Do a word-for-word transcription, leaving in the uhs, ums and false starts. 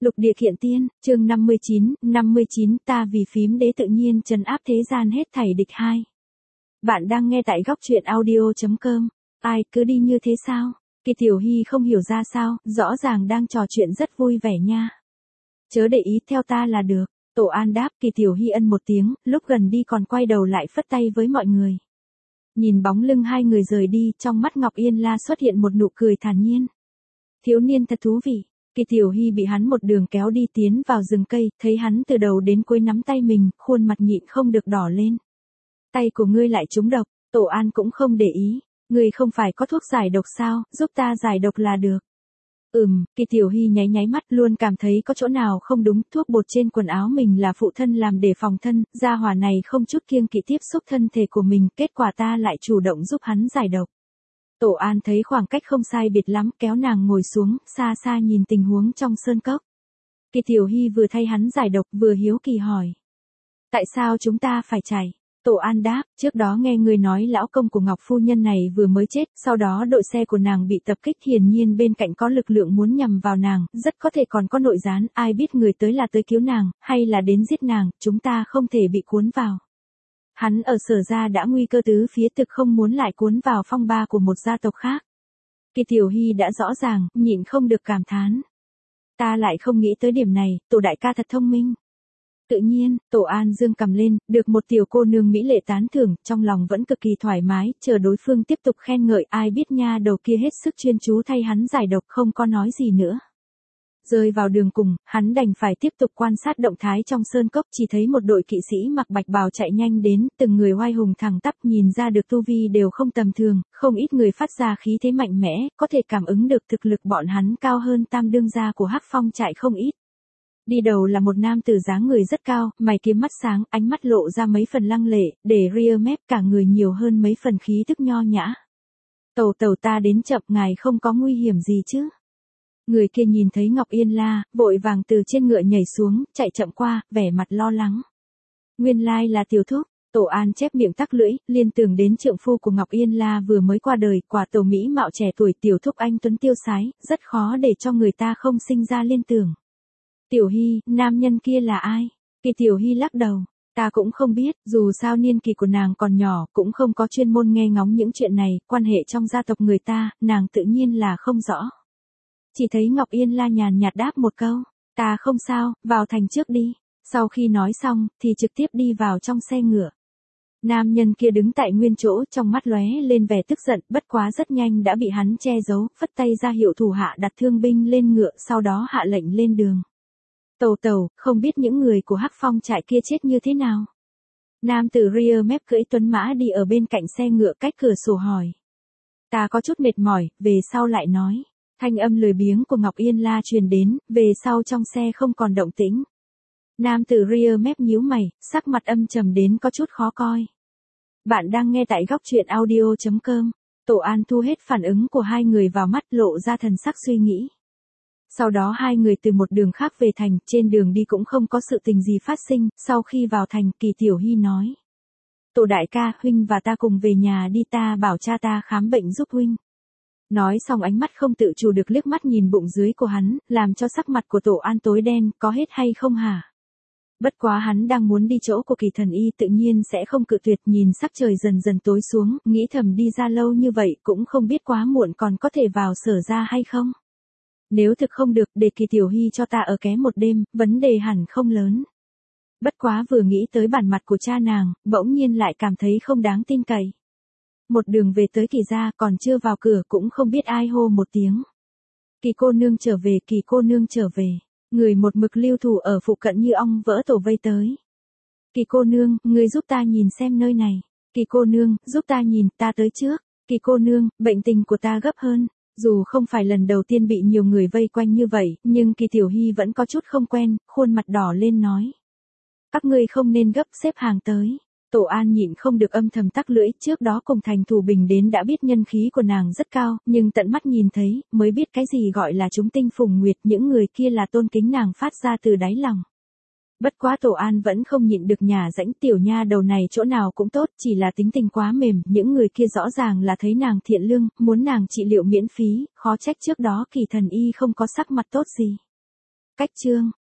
Lục địa kiện tiên, chương năm mươi chín, năm mươi chín ta vì phím đế tự nhiên trấn áp thế gian hết thảy địch hai. Bạn đang nghe tại góc truyện audio.com. Ai cứ đi như thế sao? Kỳ Tiểu Hy không hiểu ra sao, rõ ràng đang trò chuyện rất vui vẻ nha. Chớ để ý theo ta là được. Tổ An đáp. Kỳ Tiểu Hy ân một tiếng, lúc gần đi còn quay đầu lại phất tay với mọi người. Nhìn bóng lưng hai người rời đi, trong mắt Ngọc Yên La xuất hiện một nụ cười thản nhiên. Thiếu niên thật thú vị. Kỳ Tiểu Hy bị hắn một đường kéo đi tiến vào rừng cây, thấy hắn từ đầu đến cuối nắm tay mình, khuôn mặt nhịn không được đỏ lên. Tay của ngươi lại trúng độc, Tổ An cũng không để ý. Ngươi không phải có thuốc giải độc sao, giúp ta giải độc là được. Ừm, Kỳ Tiểu Hy nháy nháy mắt, luôn cảm thấy có chỗ nào không đúng. Thuốc bột trên quần áo mình là phụ thân làm để phòng thân, gia hỏa này không chút kiêng kỵ tiếp xúc thân thể của mình, kết quả ta lại chủ động giúp hắn giải độc. Tổ An thấy khoảng cách không sai biệt lắm, kéo nàng ngồi xuống, xa xa nhìn tình huống trong sơn cốc. Kỳ Tiểu Hy vừa thay hắn giải độc, vừa hiếu kỳ hỏi. Tại sao chúng ta phải chạy? Tổ An đáp, trước đó nghe người nói lão công của Ngọc Phu Nhân này vừa mới chết, sau đó đội xe của nàng bị tập kích, hiển nhiên bên cạnh có lực lượng muốn nhằm vào nàng, rất có thể còn có nội gián, ai biết người tới là tới cứu nàng, hay là đến giết nàng, chúng ta không thể bị cuốn vào. Hắn ở Sở gia đã nguy cơ tứ phía, thực không muốn lại cuốn vào phong ba của một gia tộc khác. Kỳ Tiểu Hy đã rõ ràng, nhịn không được cảm thán. Ta lại không nghĩ tới điểm này, Tổ đại ca thật thông minh. Tự nhiên, Tổ An dương cầm lên, được một tiểu cô nương mỹ lệ tán thưởng, trong lòng vẫn cực kỳ thoải mái, chờ đối phương tiếp tục khen ngợi, ai biết nha đầu kia hết sức chuyên chú thay hắn giải độc, không có nói gì nữa. Rơi vào đường cùng, hắn đành phải tiếp tục quan sát động thái trong sơn cốc, chỉ thấy một đội kỵ sĩ mặc bạch bào chạy nhanh đến, từng người oai hùng thẳng tắp, nhìn ra được tu vi đều không tầm thường, không ít người phát ra khí thế mạnh mẽ, có thể cảm ứng được thực lực bọn hắn cao hơn tam đương gia của Hắc Phong trại không ít. Đi đầu là một nam tử dáng người rất cao, mày kiếm mắt sáng, ánh mắt lộ ra mấy phần lăng lệ, để ria mép cả người nhiều hơn mấy phần khí tức nho nhã. Tàu tàu ta đến chậm, ngài không có nguy hiểm gì chứ? Người kia nhìn thấy Ngọc Yên La, vội vàng từ trên ngựa nhảy xuống, chạy chậm qua, vẻ mặt lo lắng. Nguyên lai là tiểu thúc. Tổ An chép miệng tắc lưỡi, liên tưởng đến trượng phu của Ngọc Yên La vừa mới qua đời, quả tổ mỹ mạo trẻ tuổi, tiểu thúc anh tuấn tiêu sái, rất khó để cho người ta không sinh ra liên tưởng. Tiểu Hy, nam nhân kia là ai? Kỳ Tiểu Hy lắc đầu. Ta cũng không biết, dù sao niên kỳ của nàng còn nhỏ, cũng không có chuyên môn nghe ngóng những chuyện này, quan hệ trong gia tộc người ta, nàng tự nhiên là không rõ. Chỉ thấy Ngọc Yên La nhàn nhạt đáp một câu, ta không sao, vào thành trước đi. Sau khi nói xong, thì trực tiếp đi vào trong xe ngựa. Nam nhân kia đứng tại nguyên chỗ, trong mắt lóe lên vẻ tức giận, bất quá rất nhanh đã bị hắn che giấu, phất tay ra hiệu thủ hạ đặt thương binh lên ngựa, sau đó hạ lệnh lên đường. Tàu tàu, không biết những người của Hắc Phong trại kia chết như thế nào? Nam tử ria mép cưỡi tuấn mã đi ở bên cạnh xe ngựa cách cửa sổ hỏi. Ta có chút mệt mỏi, về sau lại nói. Thanh âm lười biếng của Ngọc Yên La truyền đến, về sau trong xe không còn động tĩnh. Nam tử ria mép nhíu mày, sắc mặt âm trầm đến có chút khó coi. Bạn đang nghe tại góc truyện audio.com. Tổ An thu hết phản ứng của hai người vào mắt, lộ ra thần sắc suy nghĩ. Sau đó hai người từ một đường khác về thành, trên đường đi cũng không có sự tình gì phát sinh, sau khi vào thành, Kỳ Tiểu Hy nói. Tổ đại ca, huynh và ta cùng về nhà đi, ta bảo cha ta khám bệnh giúp huynh. Nói xong ánh mắt không tự chủ được liếc mắt nhìn bụng dưới của hắn, làm cho sắc mặt của Tổ An tối đen, có hết hay không hả? Bất quá hắn đang muốn đi chỗ của Kỳ Thần Y, tự nhiên sẽ không cự tuyệt, nhìn sắc trời dần dần tối xuống, nghĩ thầm đi ra lâu như vậy cũng không biết quá muộn còn có thể vào Sở gia hay không. Nếu thực không được, để Kỳ Tiểu Hy cho ta ở ké một đêm, vấn đề hẳn không lớn. Bất quá vừa nghĩ tới bản mặt của cha nàng, bỗng nhiên lại cảm thấy không đáng tin cậy. Một đường về tới Kỳ gia, còn chưa vào cửa cũng không biết ai hô một tiếng. Kỳ cô nương trở về, Kỳ cô nương trở về. Người một mực lưu thủ ở phụ cận như ong vỡ tổ vây tới. Kỳ cô nương, người giúp ta nhìn xem nơi này. Kỳ cô nương, giúp ta nhìn, ta tới trước. Kỳ cô nương, bệnh tình của ta gấp hơn. Dù không phải lần đầu tiên bị nhiều người vây quanh như vậy, nhưng Kỳ Tiểu Hy vẫn có chút không quen, khuôn mặt đỏ lên nói. Các ngươi không nên gấp, xếp hàng tới. Tổ An nhịn không được âm thầm tắc lưỡi, trước đó cùng thành thủ bình đến đã biết nhân khí của nàng rất cao, nhưng tận mắt nhìn thấy, mới biết cái gì gọi là chúng tinh phùng nguyệt, những người kia là tôn kính nàng phát ra từ đáy lòng. Bất quá Tổ An vẫn không nhịn được nhà rãnh, tiểu nha đầu này chỗ nào cũng tốt, chỉ là tính tình quá mềm, những người kia rõ ràng là thấy nàng thiện lương, muốn nàng trị liệu miễn phí, khó trách trước đó Kỳ Thần Y không có sắc mặt tốt gì. Cách chương